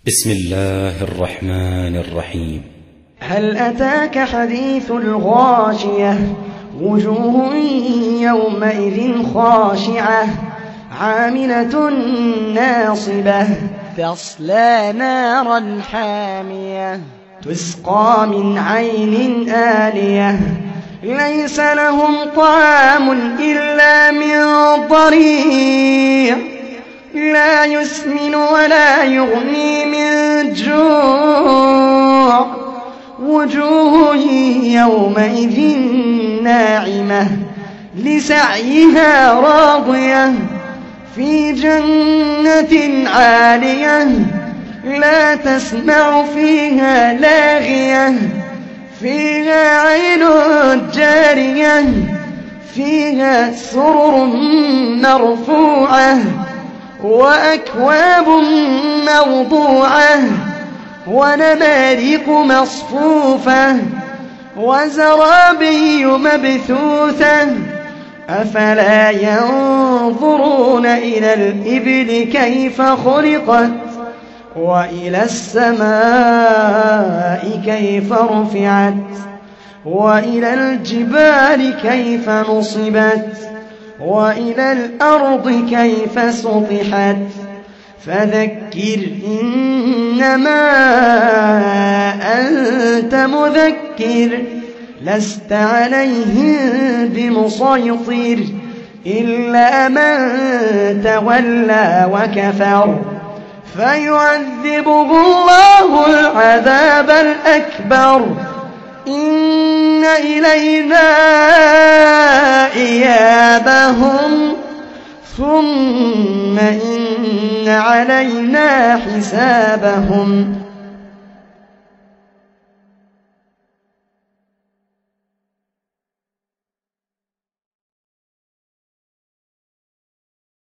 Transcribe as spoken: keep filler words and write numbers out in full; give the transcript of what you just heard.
بسم الله الرحمن الرحيم. هل أتاك حديث الغاشية؟ وجوه يومئذ خاشعة عاملة ناصبة تصلى نارا حامية تسقى من عين آنية ليس لهم طعام إلا من ضريع لا يسمن ولا يغني من جوع وجوه يومئذ ناعمة لسعيها راضية في جنة عالية لا تسمع فيها لاغية فيها عين جارية فيها سرر مرفوعة وأكواب موضوعة ونمارق مصفوفة وزرابي مبثوثة أفلا ينظرون إلى الإبل كيف خلقت وإلى السماء كيف رفعت وإلى الجبال كيف نصبت وإلى الأرض كيف سطحت فذكر إنما أنت مذكر لست عليهم بمسيطر إلا من تولى وكفر فيعذبه الله العذاب الأكبر إن إلينا إيابهم ثم إن علينا حسابهم.